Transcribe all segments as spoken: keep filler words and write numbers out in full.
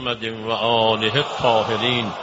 محمد و آله الطاهرین.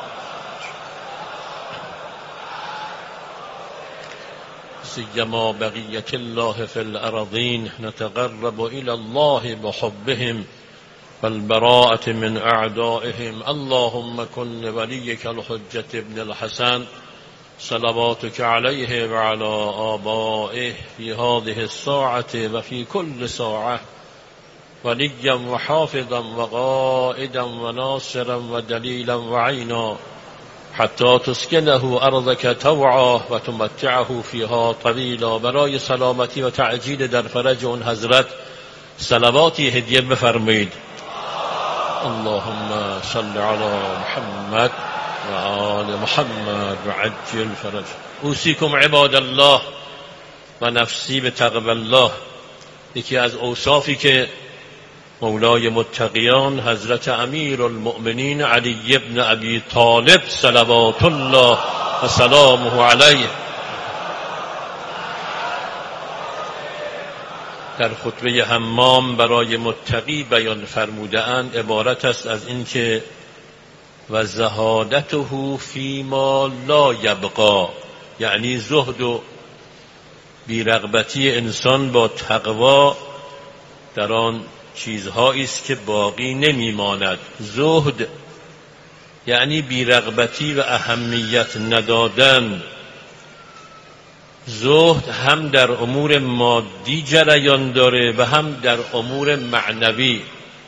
سیما بقیت الله فی الارضین نتقرب الی الله بحبهم والبراءة من اعدائهم. اللهم کن ولیک الحجة ابن الحسن صلواتك علیه و علی آبائه فی هذه الساعة و فی کل ساعة ولیا و حافظا و قائدا و ناصرا و دلیلا و عینا حتی تسکنه ارضک طوعا و تمتعه فیها طویلا. برای سلامتی و تعجیل در فرج اون حضرت صلواتی هدیه بفرمایید. اللهم صل علی محمد و آل محمد و عجل فرج. اوصیکم عباد الله و نفسی به تقوی الله. یکی از اوصافی که مولای متقیان حضرت امیر المؤمنین علی ابن ابی طالب صلوات الله و سلامه علیه در خطبه حمام برای متقی بیان فرموده اند عبارت است از اینکه و زهادته فیما لا یبقا، یعنی زهد و بیرغبتی انسان با تقوا در آن چیزهایی است که باقی نمیماند. زهد یعنی بیرغبتی و اهمیت ندادن. زهد هم در امور مادی جریان داره و هم در امور معنوی.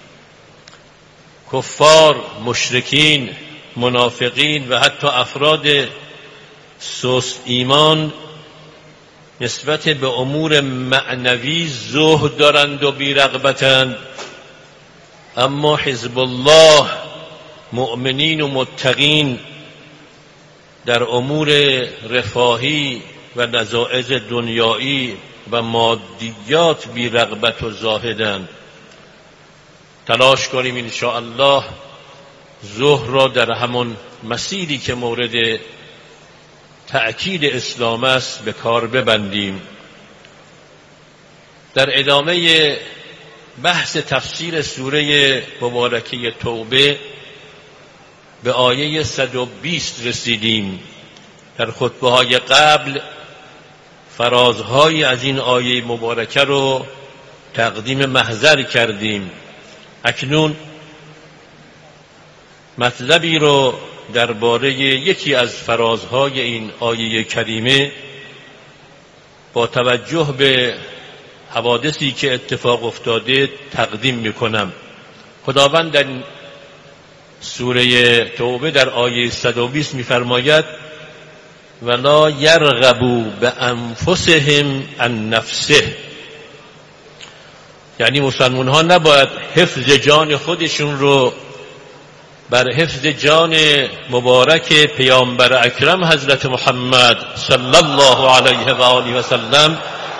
کفار، مشرکین، منافقین و حتی افراد سست ایمان نسبت به امور معنوی زهد دارند و بیرغبتند، اما حزب الله مؤمنین و متقین در امور رفاهی و نزاعج دنیایی و مادیات بیرغبت و زاهدند. تلاش کنیم انشاءالله زهد را در همون مسیری که مورد تأکید اسلام است به کار ببندیم. در ادامه بحث تفسیر سوره مبارکه توبه به آیه صد و بیست رسیدیم. در خطبه های قبل فرازهایی از این آیه مبارکه رو تقدیم محضر کردیم. اکنون مطلبی رو درباره یکی از فرازهای این آیه کریمه با توجه به حوادثی که اتفاق افتاده تقدیم میکنم. خداوند در سوره توبه در آیه صد و بیست میفرماید ولا یرغبوا بانفسهم عن نفسه، یعنی مسلمان ها نباید حفظ جان خودشون رو بر حفظ جان مبارک پیامبر اکرم حضرت محمد صلی الله علیه و آله و سلم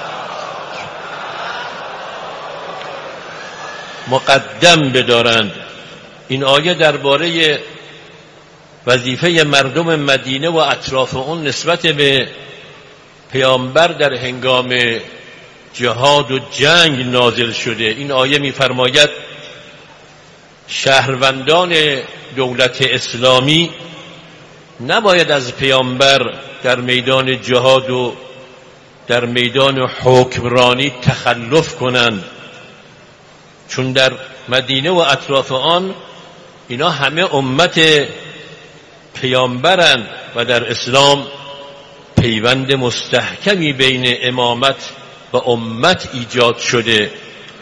مقدم بدارند. این آیه درباره وظیفه مردم مدینه و اطراف اون نسبت به پیامبر در هنگام جهاد و جنگ نازل شده. این آیه می‌فرماید شهروندان دولت اسلامی نباید از پیامبر در میدان جهاد و در میدان حکمرانی تخلف کنند، چون در مدینه و اطراف آن اینا همه امت پیامبرند و در اسلام پیوند مستحکمی بین امامت و امت ایجاد شده.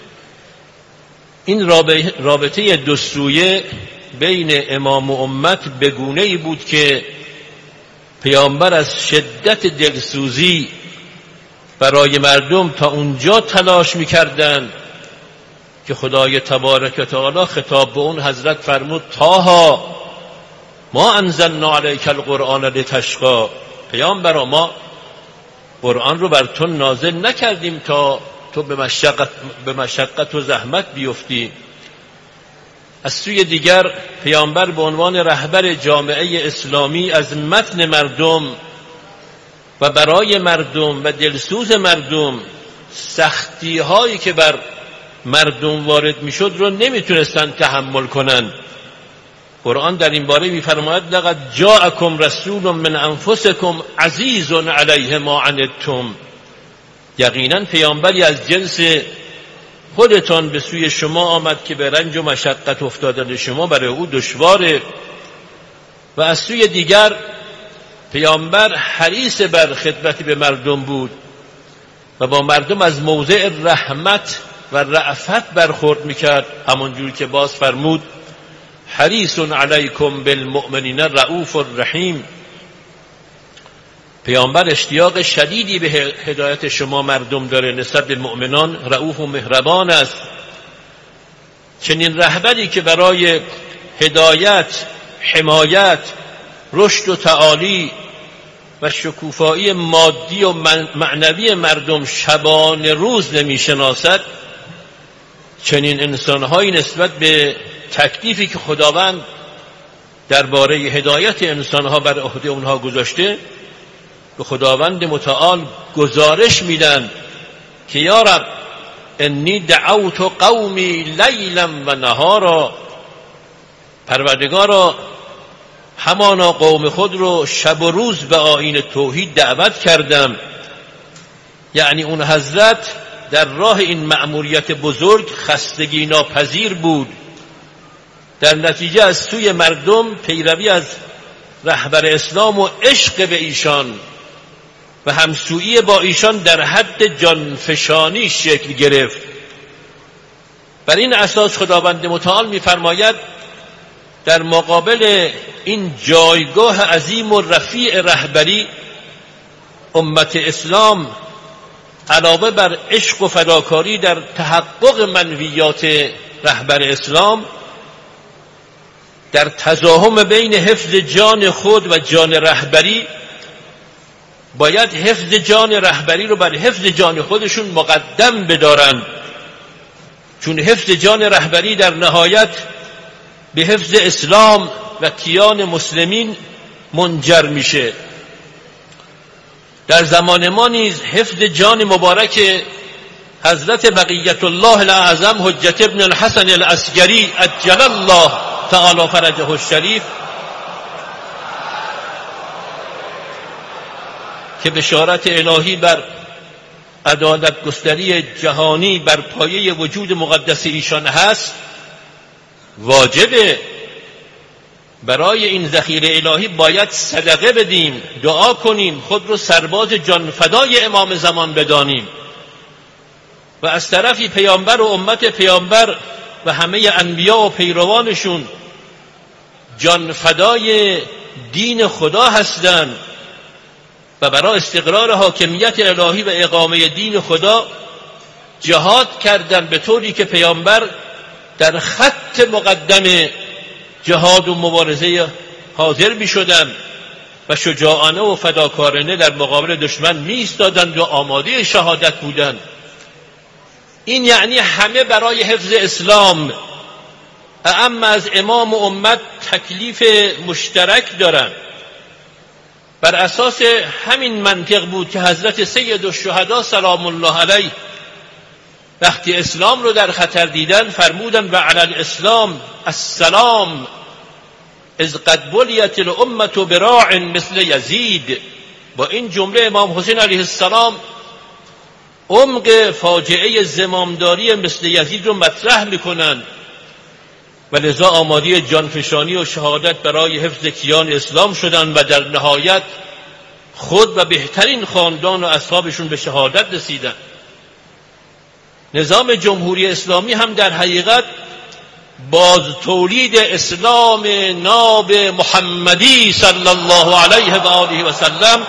این رابطه دو سویه بین امام و امت به گونه‌ای بود که پیامبر از شدت دلسوزی برای مردم تا اونجا تلاش می‌کردند که خدای تبارک و تعالی خطاب به اون حضرت فرمود طه ما انزلنا علیک القرآن لتشقی، پیامبر ما قرآن رو بر تو نازل نکردیم تا تو به مشقت, به مشقت و زحمت بیفتی. از سوی دیگر پیامبر به عنوان رهبر جامعه اسلامی از متن مردم و برای مردم و دلسوز مردم سختی هایی که بر مردم وارد میشد رو نمیتونستن تحمل کنن. قرآن در این باره می‌فرماید لقد جاءکم رسول من انفسکم عزیز علیه ما عنتم، یقینا پیامبری از جنس خودتان به سوی شما آمد که به رنج و مشقت افتادن شما برای او دشواره. و از سوی دیگر پیامبر حریص بر خدمت به مردم بود و با مردم از موضع رحمت و رأفت برخورد میکرد، همونجور که باز فرمود حریص علیکم بالمؤمنین رؤوف الرحیم. پیامبر اشتیاق شدیدی به هدایت شما مردم داره، نسبت به مؤمنان رؤوف و مهربان است. چنین رهبری که برای هدایت، حمایت، رشد و تعالی و شکوفایی مادی و معنوی مردم شبانه روز نمیشناسد، چنین انسانهایی نسبت به تکلیفی که خداوند درباره هدایت انسانها بر عهده اونها گذاشته به خداوند متعال گزارش میدن که یا رب انی دعوت قومی لیلا و نهارا، پروردگارا همانا قوم خود رو شب و روز به آیین توحید دعوت کردم. یعنی اون حضرت در راه این مأموریت بزرگ خستگی ناپذیر بود، در نتیجه از سوی مردم پیروی از رهبر اسلام و عشق به ایشان و همسویی با ایشان در حد جانفشانی شکل گرفت. بر این اساس خداوند متعال می‌فرماید در مقابل این جایگاه عظیم و رفیع رهبری، امت اسلام علاوه بر عشق و فداکاری در تحقق منویات رهبر اسلام، در تزاحم بین حفظ جان خود و جان رهبری باید حفظ جان رهبری رو بر حفظ جان خودشون مقدم بدارند، چون حفظ جان رهبری در نهایت به حفظ اسلام و کیان مسلمین منجر میشه. در زمان ما نیز حفظ جان مبارک حضرت بقیت الله الاعظم حجت ابن الحسن العسکری عجل الله تعالی فرجه الشریف که بشارت الهی بر عدالت گستری جهانی بر پایه وجود مقدس ایشان هست، واجبه. برای این ذخیره الهی باید صدقه بدیم، دعا کنیم، خود رو سرباز جانفدای امام زمان بدانیم و از طرفی پیامبر و امت پیامبر و همه انبیا و پیروانشون جانفدای دین خدا هستند و برای استقرار حاکمیت الهی و اقامه دین خدا جهاد کردن، به طوری که پیامبر در خط مقدم جهاد و مبارزه حاضر می شدن و شجاعانه و فداکارانه در مقابل دشمن می ایستادند و آماده شهادت بودند. این یعنی همه برای حفظ اسلام اعم از امام و امت تکلیف مشترک دارند. بر اساس همین منطق بود که حضرت سید الشهدا سلام الله علیه وقتی اسلام رو در خطر دیدن فرمودن و علی الاسلام السلام از قد بلیت الامه براع مثل یزید. با این جمله امام حسین علیه السلام عمق فاجعه زمامداری مثل یزید رو مطرح میکنن و لذا آماده جانفشانی و شهادت برای حفظ کیان اسلام شدن و در نهایت خود و بهترین خاندان و اصحابشون به شهادت رسیدن. نظام جمهوری اسلامی هم در حقیقت باز تولید اسلام ناب محمدی صلی الله علیه و آله و سلم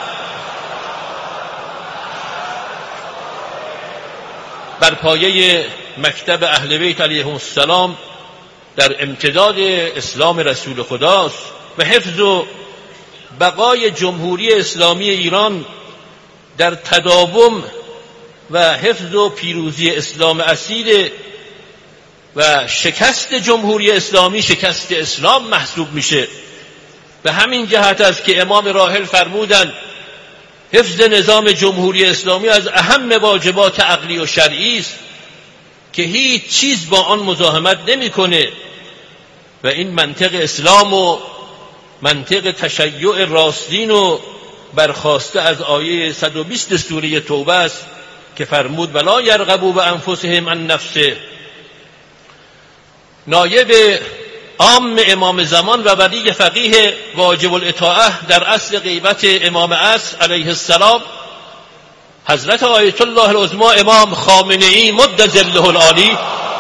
بر پایه مکتب اهل بیت علیهم السلام در امتداد اسلام رسول خداست و حفظ و بقای جمهوری اسلامی ایران در تداوم و حفظ و پیروزی اسلام اصیل و شکست جمهوری اسلامی شکست اسلام محسوب میشه. به همین جهت است که امام راحل فرمودند حفظ نظام جمهوری اسلامی از اهم واجبات عقلی و شرعی است که هیچ چیز با آن مزاحمت نمیکنه و این منطق اسلام و منطق تشیع راستین و برخواسته از آیه صد و بیست سوره توبه است که فرمود ولا یرغبوا بانفسهم عن نفسه. نایب عام امام زمان و ولی فقیه واجب الاطاعه در اصل غیبت امام عصر علیه السلام حضرت آیت الله العظمی امام خامنه‌ای مد ظله العالی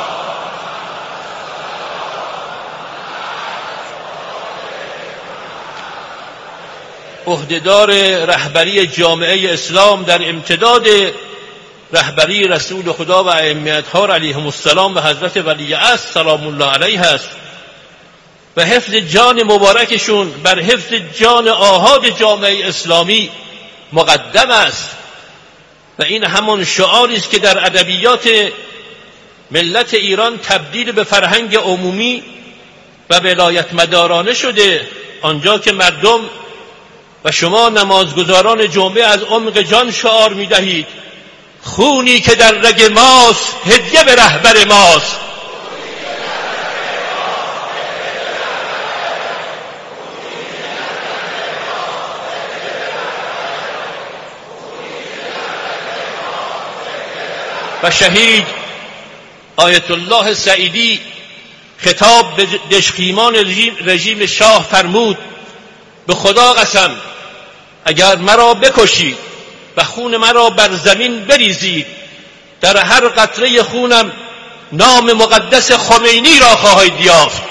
عهدهدار رهبری جامعه اسلام در امتداد رهبری رسول خدا و ائمه اطهار علیهم السلام و حضرت ولی عصر سلام الله علیه است و حفظ جان مبارکشون بر حفظ جان آحاد جامعه اسلامی مقدم است و این همان شعاری است که در ادبیات ملت ایران تبدیل به فرهنگ عمومی و ولایت مدارانه شده، آنجا که مردم و شما نمازگزاران جمعه از عمق جان شعار می‌دهید خونی که در رگ ماست هدیه به رهبر ماست. و شهید آیت الله سعیدی خطاب به دشخیمان رژیم شاه فرمود به خدا قسم اگر مرا بکشید و خون مرا بر زمین بریزید در هر قطره خونم نام مقدس خمینی را خواهید یافت.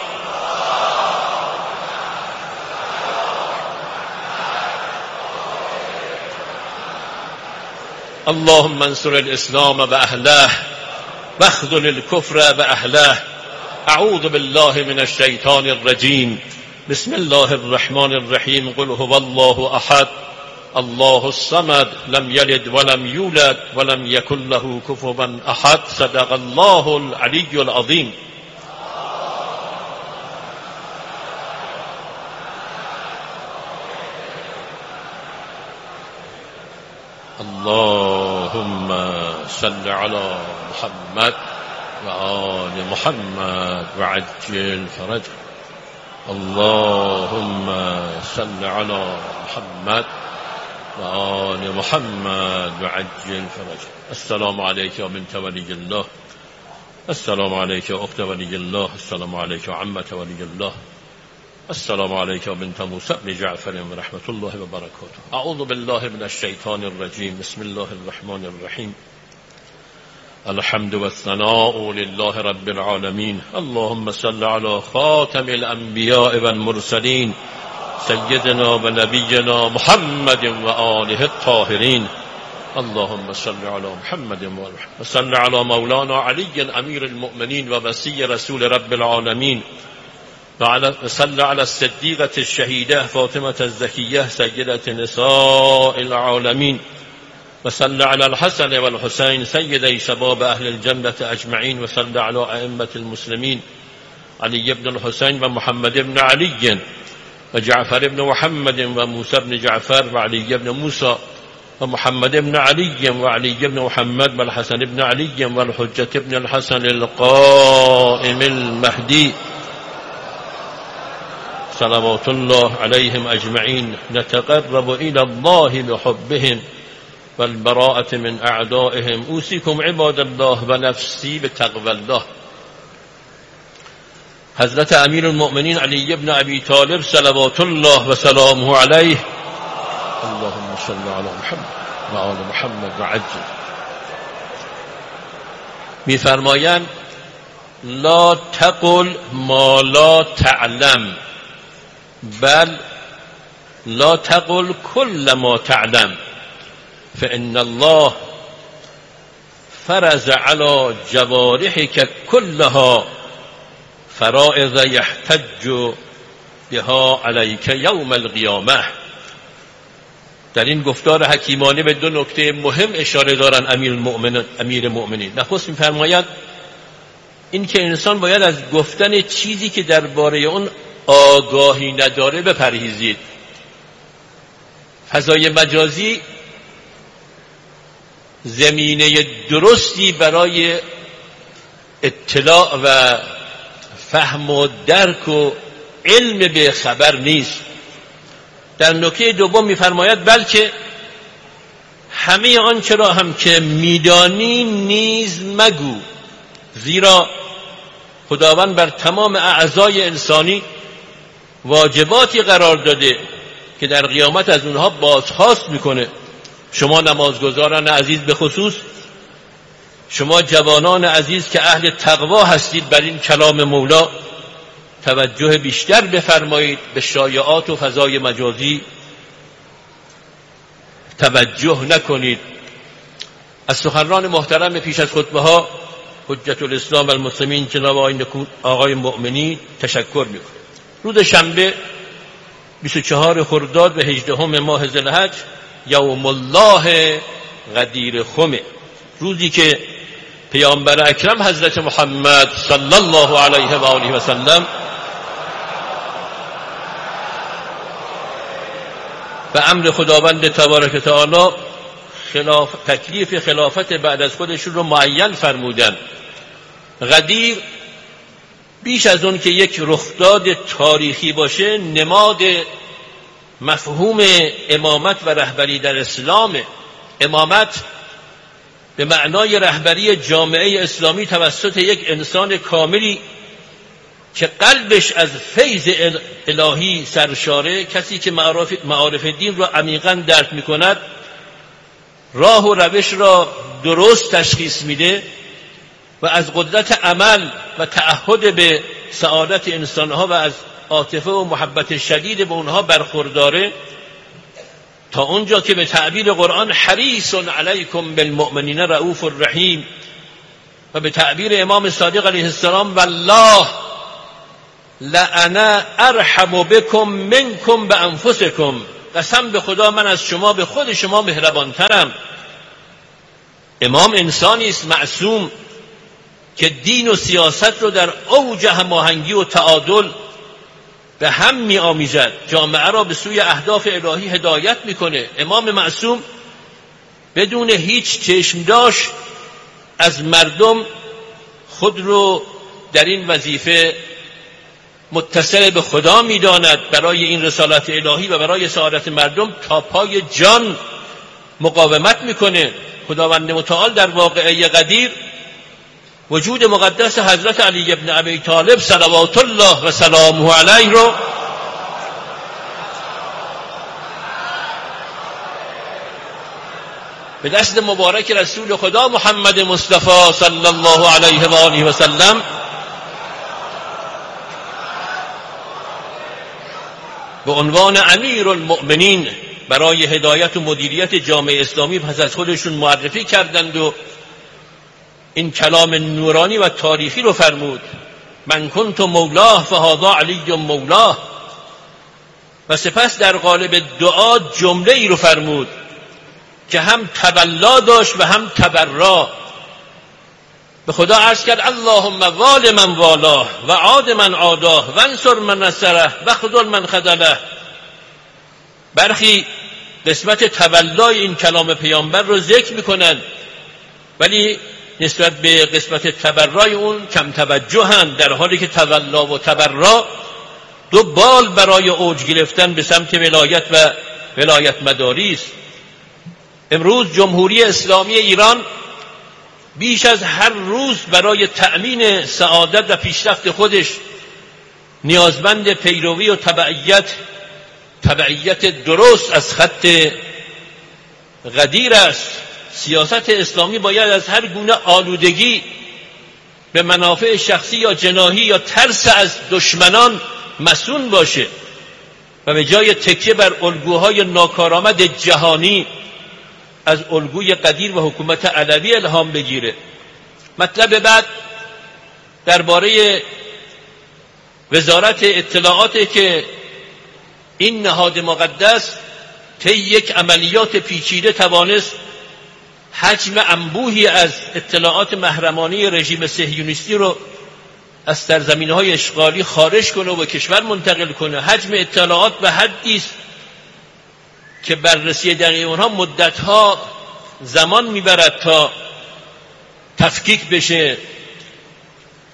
اللهم انصر الاسلام و اهله واخذل الكفر و اهله. اعوذ بالله من الشیطان الرجیم. بسم الله الرحمن الرحیم. قل هو الله احد الله الصمد لم یلد ولم یولد ولم یکن له کفوا احد. صدق الله العلی العظیم. اللهم صل على محمد و آل محمد و عجل فرجه. اللهم صل على محمد و آل محمد و عجل فرجه. السلام علیک یا بنت ولی الله. السلام علیک یا اخت ولی الله. السلام علیک یا عمت ولی الله. السلام علیک یا بنت موسی بن جعفر و رحمت الله و برکاته. اعوذ بالله من الشیطان الرجیم. بسم الله الرحمن الرحیم. الحمد والثناء لله رب العالمين. اللهم صل على خاتم الانبیاء والمرسلین سیدنا و نبینا محمد و آله الطاهرین. اللهم صل على محمد و صل على مولانا علی امیر المؤمنین و وصی رسول رب العالمین و صل على الصدیقة الشهیده فاطمة الزکیه سیدة نساء العالمین و صل على الحسن والحسین سیدی شباب اهل الجنة اجمعین و صل على ائمة المسلمین علی بن الحسین و محمد بن علی و جعفر بن محمد و موسی بن جعفر و علی بن موسی و محمد بن علی و علی بن محمد و الحسن بن علی و الحجة بن الحسن القائم المهدی صلوات الله علیهم اجمعین. نتقرب الى الله بحبهم والبراءة من اعدائهم. اوصیکم عباد الله و نفسی بتقوی الله. حضرت امیر المؤمنین علی بن ابی طالب صلوات الله و سلامه علیه. اللهم صل علی محمد و آل محمد و عجل. میفرمایند لا تقل ما لا تعلم بل لا تقل كل ما تعلم فإن الله فرض على جوارحك كلها فرائض يحتج بها عليك يوم القيامة. در این گفتار حکیمانه به دو نکته مهم اشاره دارن امیر المؤمنین امیر مؤمنین. نخست می‌فرماید این که انسان باید از گفتن چیزی که درباره اون آگاهی نداره بپرهیزید. فضای مجازی زمینه درستی برای اطلاع و فهم و درک و علم به خبر نیست. در نکته دوم می‌فرماید بلکه همه آنچه را هم که میدانی نیز مگو، زیرا خداوند بر تمام اعضای انسانی واجباتی قرار داده که در قیامت از اونها بازخواست میکنه. شما نمازگزاران عزیز به خصوص، شما جوانان عزیز که اهل تقوا هستید، بر این کلام مولا توجه بیشتر بفرمایید، به شایعات و فضای مجازی توجه نکنید. از سخنران محترم پیش از خطبه ها حجت الاسلام المسلمین جناب آقای مؤمنی تشکر میکنم. روز شنبه بیست و چهار خرداد و هجدهم ماه ذوالحج یوم الله غدیر خمه، روزی که پیامبر اکرم حضرت محمد صلی الله علیه و آله و سلم به امر خداوند تبارک و تعالی خلاف تکلیف خلافت بعد از خودشون رو معین فرمودن. غدیر بیش از اون که یک رخداد تاریخی باشه، نماد مفهوم امامت و رهبری در اسلام. امامت به معنای رهبری جامعه اسلامی توسط یک انسان کاملی که قلبش از فیض الهی سرشاره، کسی که معارف دین را عمیقاً درک می‌کند، راه و روش را درست تشخیص میده و از قدرت عمل و تعهد به سعادت انسانها و از عاطفه و محبت شدید به اونها برخورداره، تا اونجا که به تعبیر قرآن حریص علیکم بالمؤمنین رؤوف الرحیم و به تعبیر امام صادق علیه السلام والله لأنا ارحم بكم منکم بانفسکم، قسم به خدا من از شما به خود شما مهربانترم. امام انسانی است معصوم که دین و سیاست رو در اوج هماهنگی و تعادل به هم می آمیزد، جامعه را به سوی اهداف الهی هدایت میکنه. امام معصوم بدون هیچ چشمداش از مردم خود رو در این وظیفه متصل به خدا میداند، برای این رسالت الهی و برای سعادت مردم تا پای جان مقاومت میکنه. خداوند متعال در واقعه غدیر وجود مقدس حضرت علی ابن ابی طالب صلوات الله و سلامه علیه رو به دست مبارک رسول خدا محمد مصطفی صلی الله علیه و آله و سلم به عنوان امیر المؤمنین برای هدایت و مدیریت جامعه اسلامی پس از خودشون معرفی کردند و این کلام نورانی و تاریخی رو فرمود: من کنت مولاه فهذا علی مولاه. و سپس در قالب دعا جمله ای رو فرمود که هم تولا داشت و هم تبرا. به خدا عرض کرد اللهم وال من والاه و عاد من عاداه و انصر من نصره و خذل من خذله. برخی قسمت تولای این کلام پیامبر رو ذکر میکنند، ولی نسبت به قسمت تبرای اون کم توجهند، در حالی که تولا و تبرا دو بال برای اوج گرفتن به سمت ولایت و ولایت مداری است. امروز جمهوری اسلامی ایران بیش از هر روز برای تأمین سعادت و پیشرفت خودش نیازمند پیروی و تبعیت تبعیت درست از خط غدیر است. سیاست اسلامی باید از هر گونه آلودگی به منافع شخصی یا جناحی یا ترس از دشمنان مسئول باشه و به جای تکیه بر الگوهای ناکارآمد جهانی از الگوی قدیر و حکومت علوی الهام بگیره. مطلب بعد درباره وزارت اطلاعات که این نهاد مقدس طی یک عملیات پیچیده توانست حجم انبوهی از اطلاعات محرمانه رژیم صهیونیستی رو از سرزمین‌های اشغالی خارج کنه و به کشور منتقل کنه. حجم اطلاعات به حدی است که بررسی دقیق اونها مدت‌ها زمان میبرد تا تفکیک بشه.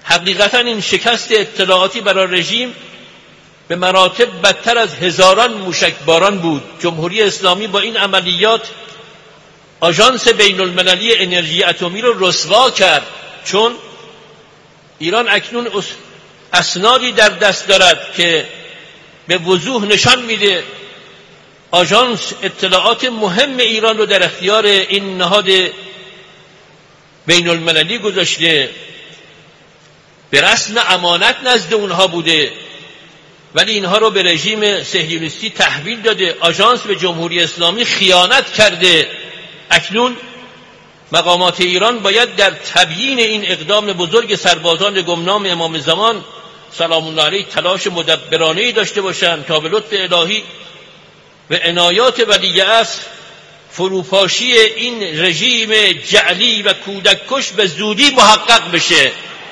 حقیقتا این شکست اطلاعاتی برای رژیم به مراتب بدتر از هزاران موشکباران بود. جمهوری اسلامی با این عملیات آژانس بین المللی انرژی اتمی رو رسوا کرد، چون ایران اکنون اسنادی در دست دارد که به وضوح نشان میده آژانس اطلاعات مهم ایران رو در اختیار این نهاد بین المللی گذاشته، به رسم امانت نزد اونها بوده، ولی اینها رو به رژیم صهیونیستی تحویل داده. آژانس به جمهوری اسلامی خیانت کرده. اکنون مقامات ایران باید در تبیین این اقدام بزرگ سربازان گمنام امام زمان سلام الله علیه تلاش مدبرانه‌ای داشته باشند تا به لطف الهی و عنایات ولی عصر فروپاشی این رژیم جعلی و کودک کش به زودی محقق بشه.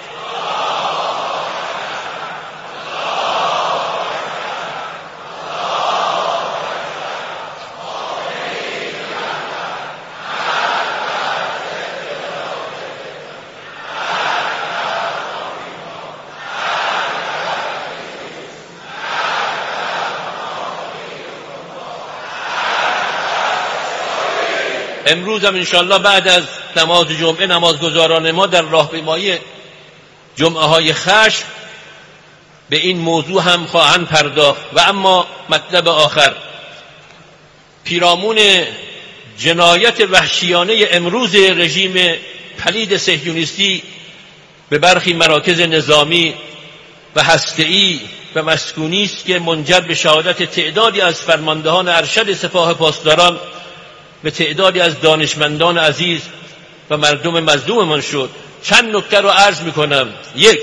امروز هم انشاءالله بعد از نماز جمعه نمازگزاران ما در راهپیمایی جمعه های خشم به این موضوع هم خواهند پرداخت. و اما مطلب آخر، پیرامون جنایت وحشیانه امروز رژیم پلید صهیونیستی به برخی مراکز نظامی و هسته‌ای و مسکونی است که منجر به شهادت تعدادی از فرماندهان ارشد سپاه پاسداران به تعدادی از دانشمندان عزیز و مردم مظلوممان شد. چند نکته رو عرض میکنم. یک،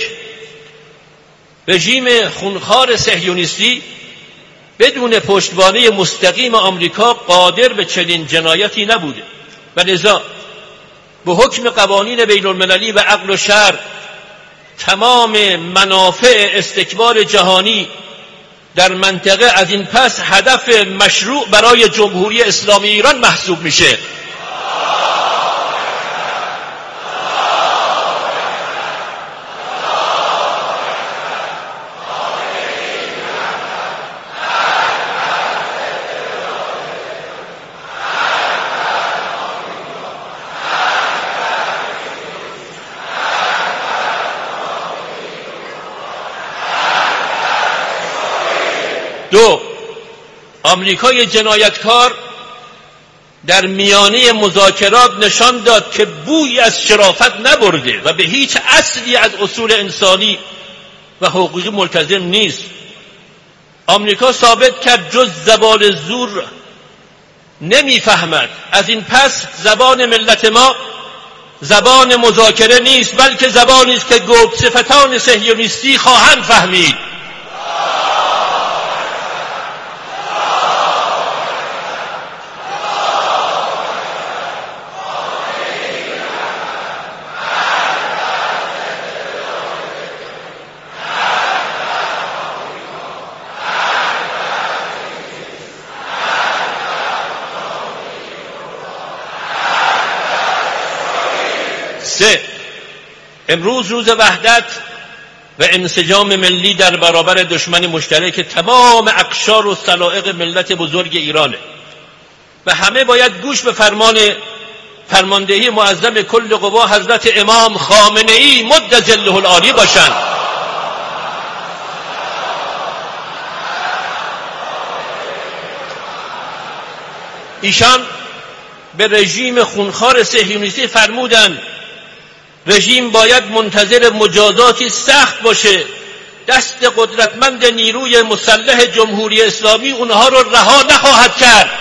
رژیم خونخوار صهیونیستی بدون پشتوانه مستقیم آمریکا قادر به چنین جنایتی نبوده و لذا به حکم قوانین بین المللی و عقل و شرع تمام منافع استکبار جهانی در منطقه از این پس هدف مشروع برای جمهوری اسلامی ایران محسوب میشه. دو، آمریکای جنایتکار در میانه مذاکرات نشان داد که بویی از شرافت نبرده و به هیچ اصلی از اصول انسانی و حقوقی ملتزم نیست. آمریکا ثابت کرد جز زبان زور نمیفهمد. از این پس زبان ملت ما زبان مذاکره نیست، بلکه زبانی است که گرگ صفتان صهیونیستی خواهند فهمید. سه، امروز روز وحدت و انسجام ملی در برابر دشمن مشترک تمام اقشار و سلائق ملت بزرگ ایرانه و همه باید گوش به فرمان فرماندهی معظم کل قوا حضرت امام خامنه ای مد ظله العالی باشند. ایشان به رژیم خونخوار صهیونیستی فرمودند رژیم باید منتظر مجازاتی سخت باشه، دست قدرتمند نیروی مسلح جمهوری اسلامی اونها رو رها نخواهد کرد.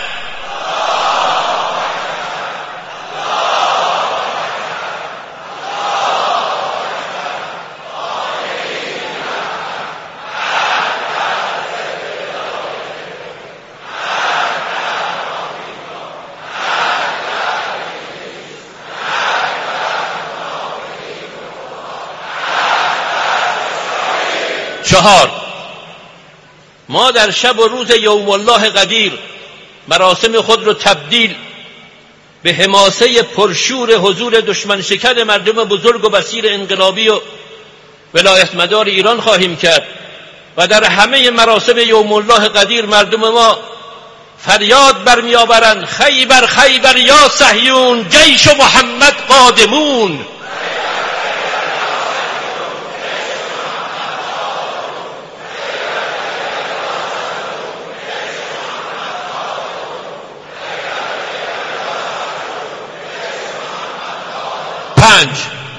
چهار، ما در شب و روز یوم الله قدیر مراسم خود رو تبدیل به حماسه پرشور حضور دشمن شکن مردم بزرگ و بصیر انقلابی و ولایت مدار ایران خواهیم کرد و در همه مراسم یوم الله قدیر مردم ما فریاد برمیآورند خیبر خیبر یا صهیون جیش محمد قادمون. پنج،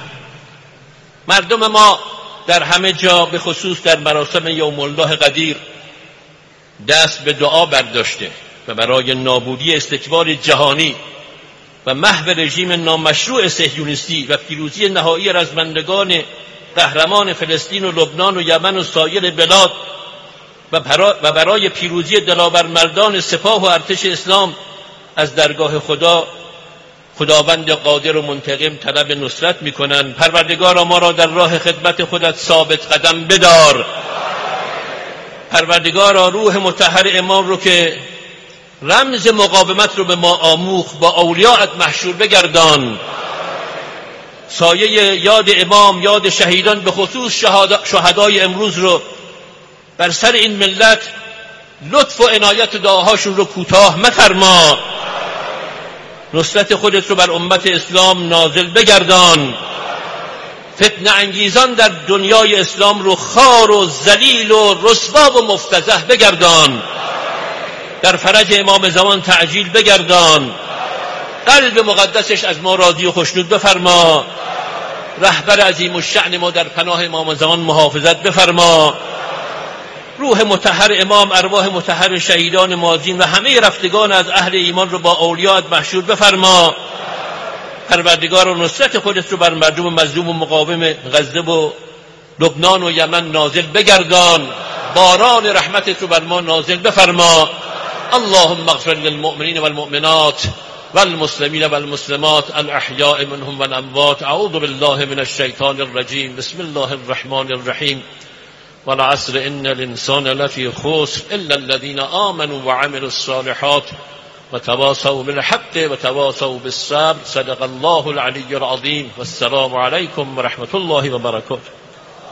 مردم ما در همه جا به خصوص در مراسم یوم الله قدیر دست به دعا برداشته و برای نابودی استکبار جهانی و محو رژیم نامشروع صهیونیستی و پیروزی نهایی رزمندگان قهرمان فلسطین و لبنان و یمن و سایر بلاد و برای پیروزی دلاورمردان سپاه و ارتش اسلام از درگاه خدا خداوند قادر و منتقم طلب نصرت میکنند. پروردگارا ما را در راه خدمت خودت ثابت قدم بدار. پروردگارا روح مطهر امام رو که رمز مقاومت رو به ما آموخت با اولیاءت محشور بگردان. سایه یاد امام، یاد شهیدان به خصوص شهدای امروز رو بر سر این ملت لطف و عنایت دعاهاشون رو کوتاه مفرما. نصرت خودت رو بر امت اسلام نازل بگردان. فتنه انگیزان در دنیای اسلام رو خار و ذلیل و رسوا و مفتضح بگردان. در فرج امام زمان تعجیل بگردان. قلب مقدسش از ما راضی و خوشنود بفرما. رهبر عظیم الشأن ما در پناه امام زمان محافظت بفرما. روح مطهر امام، ارواح مطهر شهیدان ماضین و همه رفتگان از اهل ایمان رو با اولیاءت محشور بفرما. پروردگار و نصرت خودت رو بر مردم مظلوم و مقاوم غزه و لبنان و یمن نازل بگردان. باران رحمتت رو بر ما نازل بفرما. اللهم اغفر للمؤمنین والمؤمنات والمسلمین والمسلمات الاحیاء منهم والاموات. اعوذ بالله من الشیطان الرجیم. بسم الله الرحمن الرحیم. والعصر ان الانسان لفی خسر الا الذين آمنوا وعملوا الصالحات وتواصوا بالحق وتواصوا بالصبر. صدق الله العلی العظیم. والسلام علیکم ورحمة الله وبرکاته.